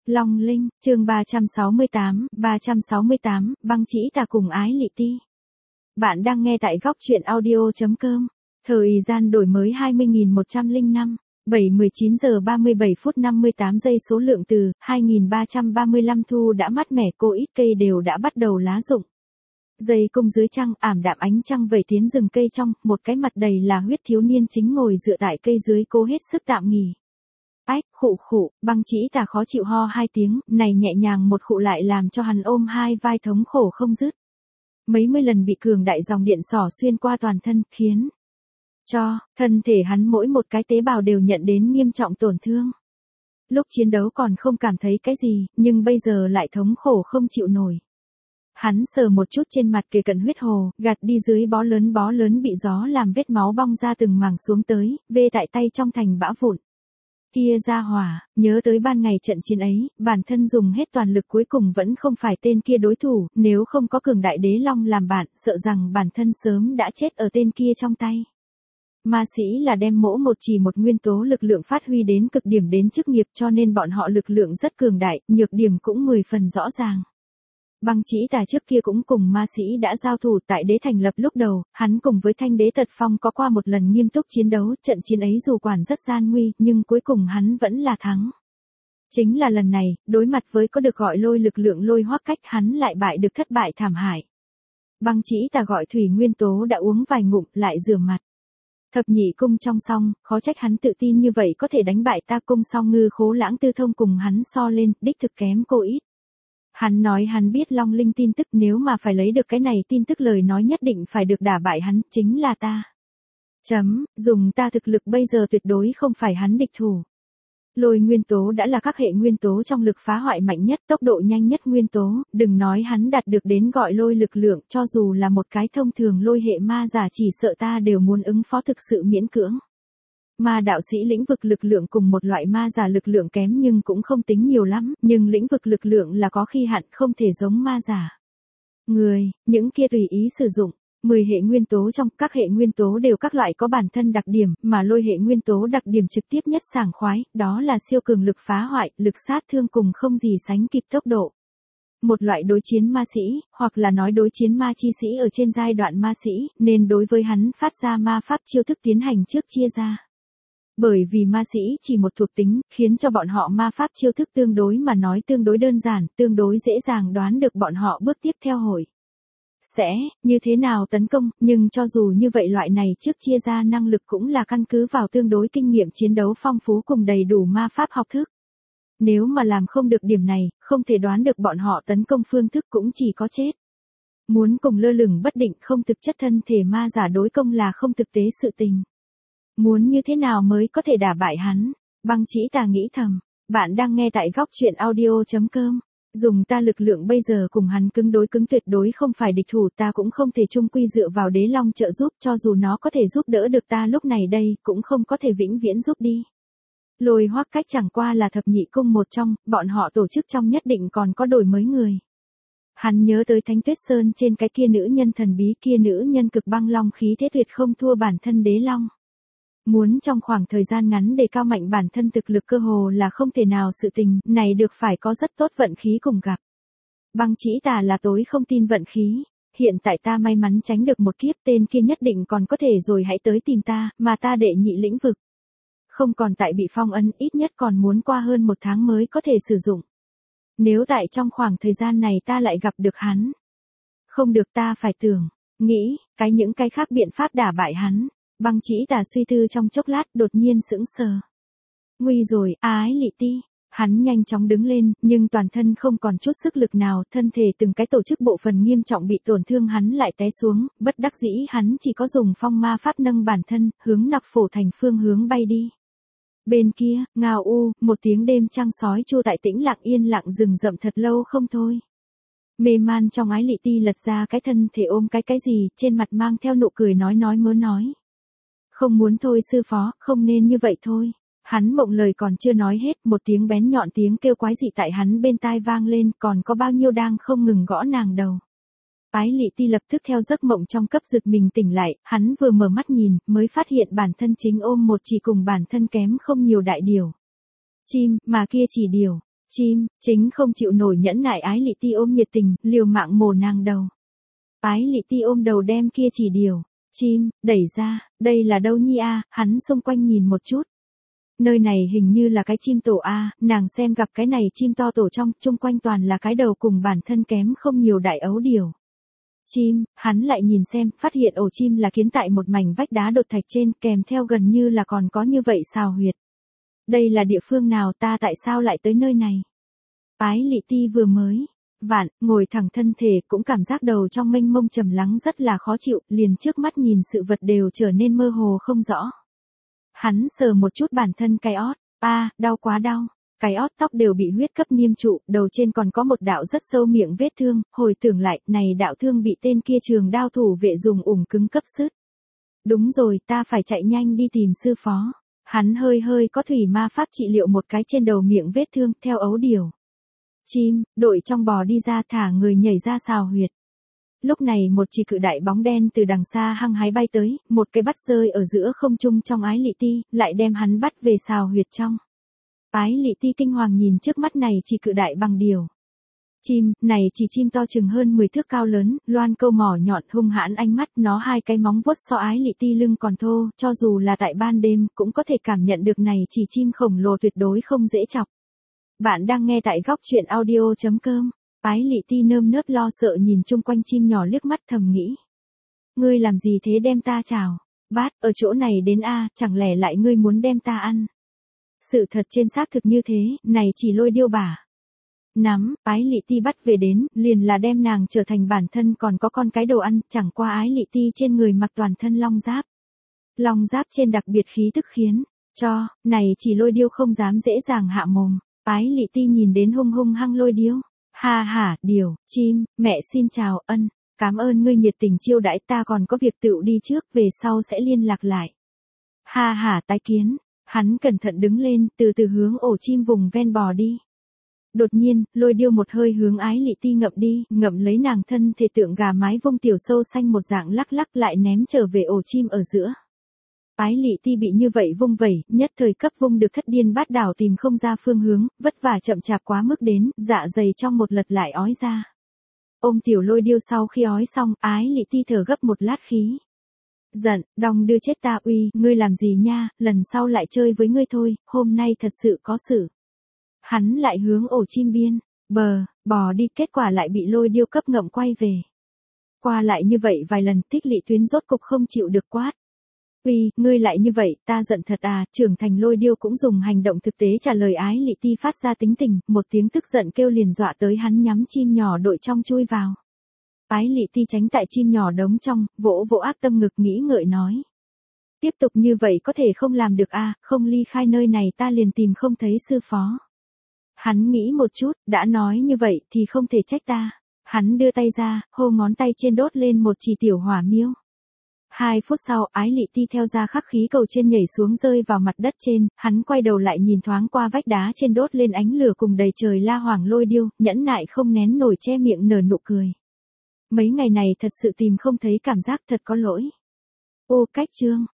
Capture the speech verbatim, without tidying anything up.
Long Linh, chương ba trăm sáu mươi tám, ba trăm sáu mươi tám, băng chỉ tà cùng ái lị ti. Bạn đang nghe tại góc truyện audio chấm com. Thời gian đổi mới hai mươi nghìn một trăm lẻ năm, bảy mười chín giờ ba mươi bảy phút năm mươi tám giây. Số lượng từ hai nghìn ba trăm ba mươi lăm. Thu đã mát mẻ, cô ít cây đều đã bắt đầu lá rụng. Dây cung dưới trăng, ảm đạm ánh trăng vẩy tiến rừng cây trong, một cái mặt đầy là huyết thiếu niên chính ngồi dựa tại cây dưới cố hết sức tạm nghỉ. Ách, khụ khụ, băng chỉ tà khó chịu ho hai tiếng, này nhẹ nhàng một khụ lại làm cho hắn ôm hai vai thống khổ không dứt. Mấy mươi lần bị cường đại dòng điện xỏ xuyên qua toàn thân, khiến cho thân thể hắn mỗi một cái tế bào đều nhận đến nghiêm trọng tổn thương. Lúc chiến đấu còn không cảm thấy cái gì, nhưng bây giờ lại thống khổ không chịu nổi. Hắn sờ một chút trên mặt kề cận huyết hồ, gạt đi dưới bó lớn bó lớn bị gió làm vết máu bong ra từng mảng xuống tới, vê tại tay trong thành bã vụn. Kia ra hỏa, nhớ tới ban ngày trận chiến ấy, bản thân dùng hết toàn lực cuối cùng vẫn không phải tên kia đối thủ, nếu không có cường đại đế long làm bạn, sợ rằng bản thân sớm đã chết ở tên kia trong tay. Ma sĩ là đem mỗi một chỉ một nguyên tố lực lượng phát huy đến cực điểm đến chức nghiệp, cho nên bọn họ lực lượng rất cường đại, nhược điểm cũng mười phần rõ ràng. Băng chỉ tà trước kia cũng cùng ma sĩ đã giao thủ tại đế thành lập lúc đầu, hắn cùng với thanh đế Tật Phong có qua một lần nghiêm túc chiến đấu, trận chiến ấy dù quản rất gian nguy, nhưng cuối cùng hắn vẫn là thắng. Chính là lần này, đối mặt với có được gọi lôi lực lượng lôi hoắc cách, hắn lại bại được thất bại thảm hại. Băng chỉ tà gọi thủy nguyên tố đã uống vài ngụm, lại rửa mặt. Thập nhị cung trong song, khó trách hắn tự tin như vậy có thể đánh bại ta. Cung song ngư khố lãng tư thông cùng hắn so lên, đích thực kém cô ít. Hắn nói hắn biết Long Linh tin tức, nếu mà phải lấy được cái này tin tức lời nói nhất định phải được đả bại hắn, chính là ta. Chấm, dùng ta thực lực bây giờ tuyệt đối không phải hắn địch thủ. Lôi nguyên tố đã là các hệ nguyên tố trong lực phá hoại mạnh nhất, tốc độ nhanh nhất nguyên tố, đừng nói hắn đạt được đến gọi lôi lực lượng, cho dù là một cái thông thường lôi hệ ma giả chỉ sợ ta đều muốn ứng phó thực sự miễn cưỡng. Ma đạo sĩ lĩnh vực lực lượng cùng một loại ma giả lực lượng kém nhưng cũng không tính nhiều lắm, nhưng lĩnh vực lực lượng là có khi hạn, không thể giống ma giả. Người, những kia tùy ý sử dụng, mười hệ nguyên tố trong các hệ nguyên tố đều các loại có bản thân đặc điểm, mà lôi hệ nguyên tố đặc điểm trực tiếp nhất sảng khoái, đó là siêu cường lực phá hoại, lực sát thương cùng không gì sánh kịp tốc độ. Một loại đối chiến ma sĩ, hoặc là nói đối chiến ma chi sĩ ở trên giai đoạn ma sĩ, nên đối với hắn phát ra ma pháp chiêu thức tiến hành trước chia ra. Bởi vì ma sĩ chỉ một thuộc tính, khiến cho bọn họ ma pháp chiêu thức tương đối mà nói tương đối đơn giản, tương đối dễ dàng đoán được bọn họ bước tiếp theo hội sẽ như thế nào tấn công, nhưng cho dù như vậy loại này trước chia ra năng lực cũng là căn cứ vào tương đối kinh nghiệm chiến đấu phong phú cùng đầy đủ ma pháp học thức. Nếu mà làm không được điểm này, không thể đoán được bọn họ tấn công phương thức cũng chỉ có chết. Muốn cùng lơ lửng bất định không thực chất thân thể ma giả đối công là không thực tế sự tình. Muốn như thế nào mới có thể đả bại hắn? Băng chỉ tà nghĩ thầm. Bạn đang nghe tại góc truyện audio chấm com. Dùng ta lực lượng bây giờ cùng hắn cứng đối cứng tuyệt đối không phải địch thủ, ta cũng không thể chung quy dựa vào đế long trợ giúp, cho dù nó có thể giúp đỡ được ta lúc này đây, cũng không có thể vĩnh viễn giúp đi. Lôi hoắc cách chẳng qua là thập nhị cung một trong, bọn họ tổ chức trong nhất định còn có đổi mới người. Hắn nhớ tới Thánh Tuyết Sơn trên cái kia nữ nhân thần bí, kia nữ nhân cực băng long khí thế tuyệt không thua bản thân đế long. Muốn trong khoảng thời gian ngắn đề cao mạnh bản thân thực lực cơ hồ là không thể nào, sự tình này được phải có rất tốt vận khí cùng gặp. Băng chỉ tà là tối không tin vận khí, hiện tại ta may mắn tránh được một kiếp, tên kia nhất định còn có thể rồi, hãy tới tìm ta, mà ta đệ nhị lĩnh vực. Không còn tại bị phong ấn, ít nhất còn muốn qua hơn một tháng mới có thể sử dụng. Nếu tại trong khoảng thời gian này ta lại gặp được hắn. Không được, ta phải tưởng, nghĩ, cái những cái khác biện pháp đả bại hắn. Băng chỉ tà suy tư trong chốc lát, đột nhiên sững sờ. Nguy rồi, ái lị ti. Hắn nhanh chóng đứng lên, nhưng toàn thân không còn chút sức lực nào, thân thể từng cái tổ chức bộ phận nghiêm trọng bị tổn thương, hắn lại té xuống, bất đắc dĩ hắn chỉ có dùng phong ma pháp nâng bản thân, hướng nặc phổ thành phương hướng bay đi. Bên kia, ngao u, một tiếng đêm trăng sói chu tại tĩnh lặng yên lặng rừng rậm thật lâu không thôi. Mê man trong ái lị ti lật ra cái thân thể ôm cái cái gì, trên mặt mang theo nụ cười nói nói mớ nói. Không muốn thôi sư phó, không nên như vậy thôi. Hắn mộng lời còn chưa nói hết, một tiếng bén nhọn tiếng kêu quái dị tại hắn bên tai vang lên, còn có bao nhiêu đang không ngừng gõ nàng đầu. Ái lị ti lập tức theo giấc mộng trong cấp giật mình tỉnh lại, hắn vừa mở mắt nhìn, mới phát hiện bản thân chính ôm một chỉ cùng bản thân kém không nhiều đại điều. Chim, mà kia chỉ điều. Chim, chính không chịu nổi nhẫn nại Ái Lị Ti ôm nhiệt tình, liều mạng mổ nàng đầu. Ái Lị Ti ôm đầu đem kia chỉ điều. Chim, đẩy ra, đây là đâu nhi a? Hắn xung quanh nhìn một chút. Nơi này hình như là cái chim tổ a, nàng xem gặp cái này chim to tổ trong, chung quanh toàn là cái đầu cùng bản thân kém không nhiều đại ấu điều. Chim, hắn lại nhìn xem, phát hiện ổ chim là kiến tại một mảnh vách đá đột thạch trên, kèm theo gần như là còn có như vậy xào huyệt. Đây là địa phương nào, ta tại sao lại tới nơi này? Ái Lị Ti vừa mới vạn, ngồi thẳng thân thể cũng cảm giác đầu trong mênh mông trầm lắng rất là khó chịu, liền trước mắt nhìn sự vật đều trở nên mơ hồ không rõ. Hắn sờ một chút bản thân cái ót, a, đau quá đau, cái ót tóc đều bị huyết cấp niêm trụ, đầu trên còn có một đạo rất sâu miệng vết thương, hồi tưởng lại, này đạo thương bị tên kia trường đao thủ vệ dùng ủng cứng cấp sứt. Đúng rồi, ta phải chạy nhanh đi tìm sư phó. Hắn hơi hơi có thủy ma pháp trị liệu một cái trên đầu miệng vết thương, theo ấu điều. Chim, đội trong bò đi ra thả người nhảy ra xào huyệt. Lúc này một chỉ cự đại bóng đen từ đằng xa hăng hái bay tới, một cái bắt rơi ở giữa không trung trong Ái Lị Ti, lại đem hắn bắt về xào huyệt trong. Ái Lị Ti kinh hoàng nhìn trước mắt này chỉ cự đại bằng điều. Chim, này chỉ chim to chừng hơn mười thước cao lớn, loan câu mỏ nhọn hung hãn ánh mắt, nó hai cái móng vuốt so Ái Lị Ti lưng còn thô, cho dù là tại ban đêm, cũng có thể cảm nhận được này chỉ chim khổng lồ tuyệt đối không dễ chọc. Bạn đang nghe tại góc truyện audio.com. Ái Lị Ti nơm nớp lo sợ nhìn chung quanh chim nhỏ liếc mắt thầm nghĩ. Ngươi làm gì thế đem ta chào? Bát, ở chỗ này đến a, chẳng lẽ lại ngươi muốn đem ta ăn? Sự thật trên xác thực như thế, này chỉ lôi điêu bả. Nắm, Ái Lị Ti bắt về đến, liền là đem nàng trở thành bản thân còn có con cái đồ ăn, chẳng qua Ái Lị Ti trên người mặc toàn thân long giáp. Long giáp trên đặc biệt khí tức khiến, cho, này chỉ lôi điêu không dám dễ dàng hạ mồm. Ái Lị Ti nhìn đến hung hung hăng lôi điêu. Ha ha, điều, chim, mẹ xin chào, ân, cảm ơn ngươi nhiệt tình chiêu đãi, ta còn có việc tựu đi trước, về sau sẽ liên lạc lại. Ha ha, tái kiến, hắn cẩn thận đứng lên, từ từ hướng ổ chim vùng ven bò đi. Đột nhiên, lôi điêu một hơi hướng Ái Lị Ti ngậm đi, ngậm lấy nàng thân thể tượng gà mái vông tiểu sâu xanh một dạng lắc lắc lại ném trở về ổ chim ở giữa. Ái Lị Ti bị như vậy vung vẩy, nhất thời cấp vung được thất điên bát đảo tìm không ra phương hướng, vất vả chậm chạp quá mức đến, dạ dày trong một lật lại ói ra. Ôm tiểu lôi điêu sau khi ói xong, Ái Lị Ti thở gấp một lát khí. Giận, đong đưa chết ta uy, ngươi làm gì nha, lần sau lại chơi với ngươi thôi, hôm nay thật sự có sự. Hắn lại hướng ổ chim biên, bờ, bò đi, kết quả lại bị lôi điêu cấp ngậm quay về. Qua lại như vậy vài lần, Tích Lị Tuyến rốt cục không chịu được quát. Uy, ngươi lại như vậy, ta giận thật à, trưởng thành lôi điêu cũng dùng hành động thực tế trả lời Ái Lị Ti phát ra tính tình, một tiếng tức giận kêu liền dọa tới hắn nhắm chim nhỏ đội trong chui vào. Ái Lị Ti tránh tại chim nhỏ đống trong, vỗ vỗ ác tâm ngực nghĩ ngợi nói. Tiếp tục như vậy có thể không làm được à, không ly khai nơi này ta liền tìm không thấy sư phó. Hắn nghĩ một chút, đã nói như vậy thì không thể trách ta. Hắn đưa tay ra, hô ngón tay trên đốt lên một chỉ tiểu hỏa miêu. Hai phút sau, Ái Lị Ti theo ra khắc khí cầu trên nhảy xuống rơi vào mặt đất trên, hắn quay đầu lại nhìn thoáng qua vách đá trên đốt lên ánh lửa cùng đầy trời la hoàng lôi điêu, nhẫn nại không nén nổi che miệng nở nụ cười. Mấy ngày này thật sự tìm không thấy cảm giác thật có lỗi. Ô cách chương.